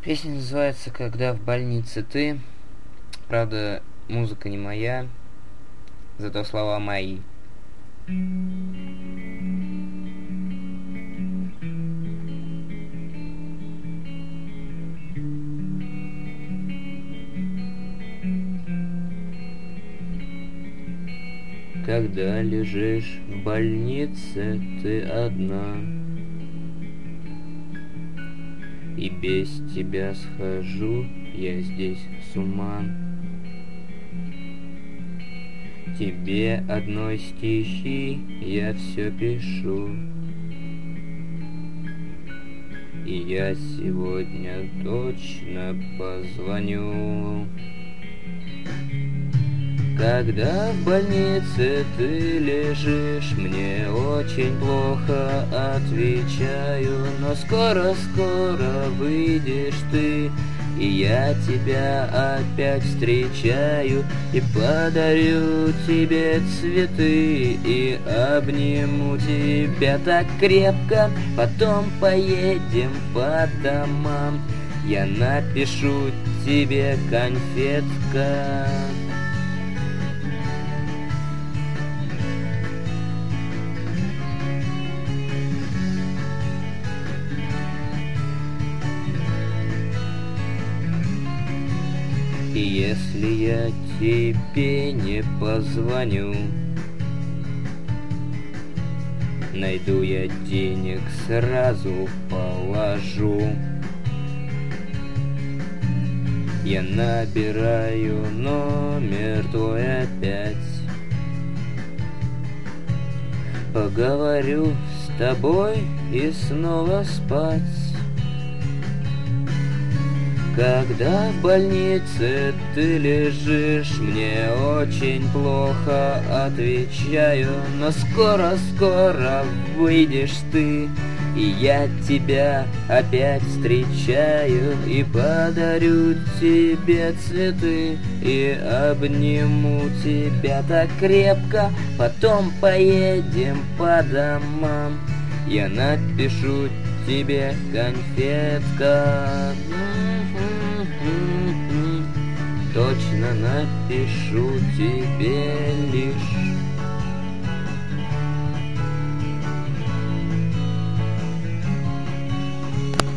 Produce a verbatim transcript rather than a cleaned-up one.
Песня называется «Когда в больнице ты». Правда, музыка не моя, зато слова мои. Когда лежишь в больнице ты одна, и без тебя схожу я здесь с ума. Тебе одной стихи я все пишу, и я сегодня точно позвоню. Когда в больнице ты лежишь, мне очень плохо, отвечаю, но скоро-скоро выйдешь ты, и я тебя опять встречаю, и подарю тебе цветы, и обниму тебя так крепко, потом поедем по домам, я напишу тебе, конфетка. И если я тебе не позвоню, найду я денег, сразу положу. Я набираю номер твой опять, поговорю с тобой и снова спать. Когда в больнице ты лежишь, мне очень плохо, отвечаю, но скоро-скоро выйдешь ты, и я тебя опять встречаю, и подарю тебе цветы, и обниму тебя так крепко, потом поедем по домам, я напишу тебе, конфетка. Точно напишу тебе лишь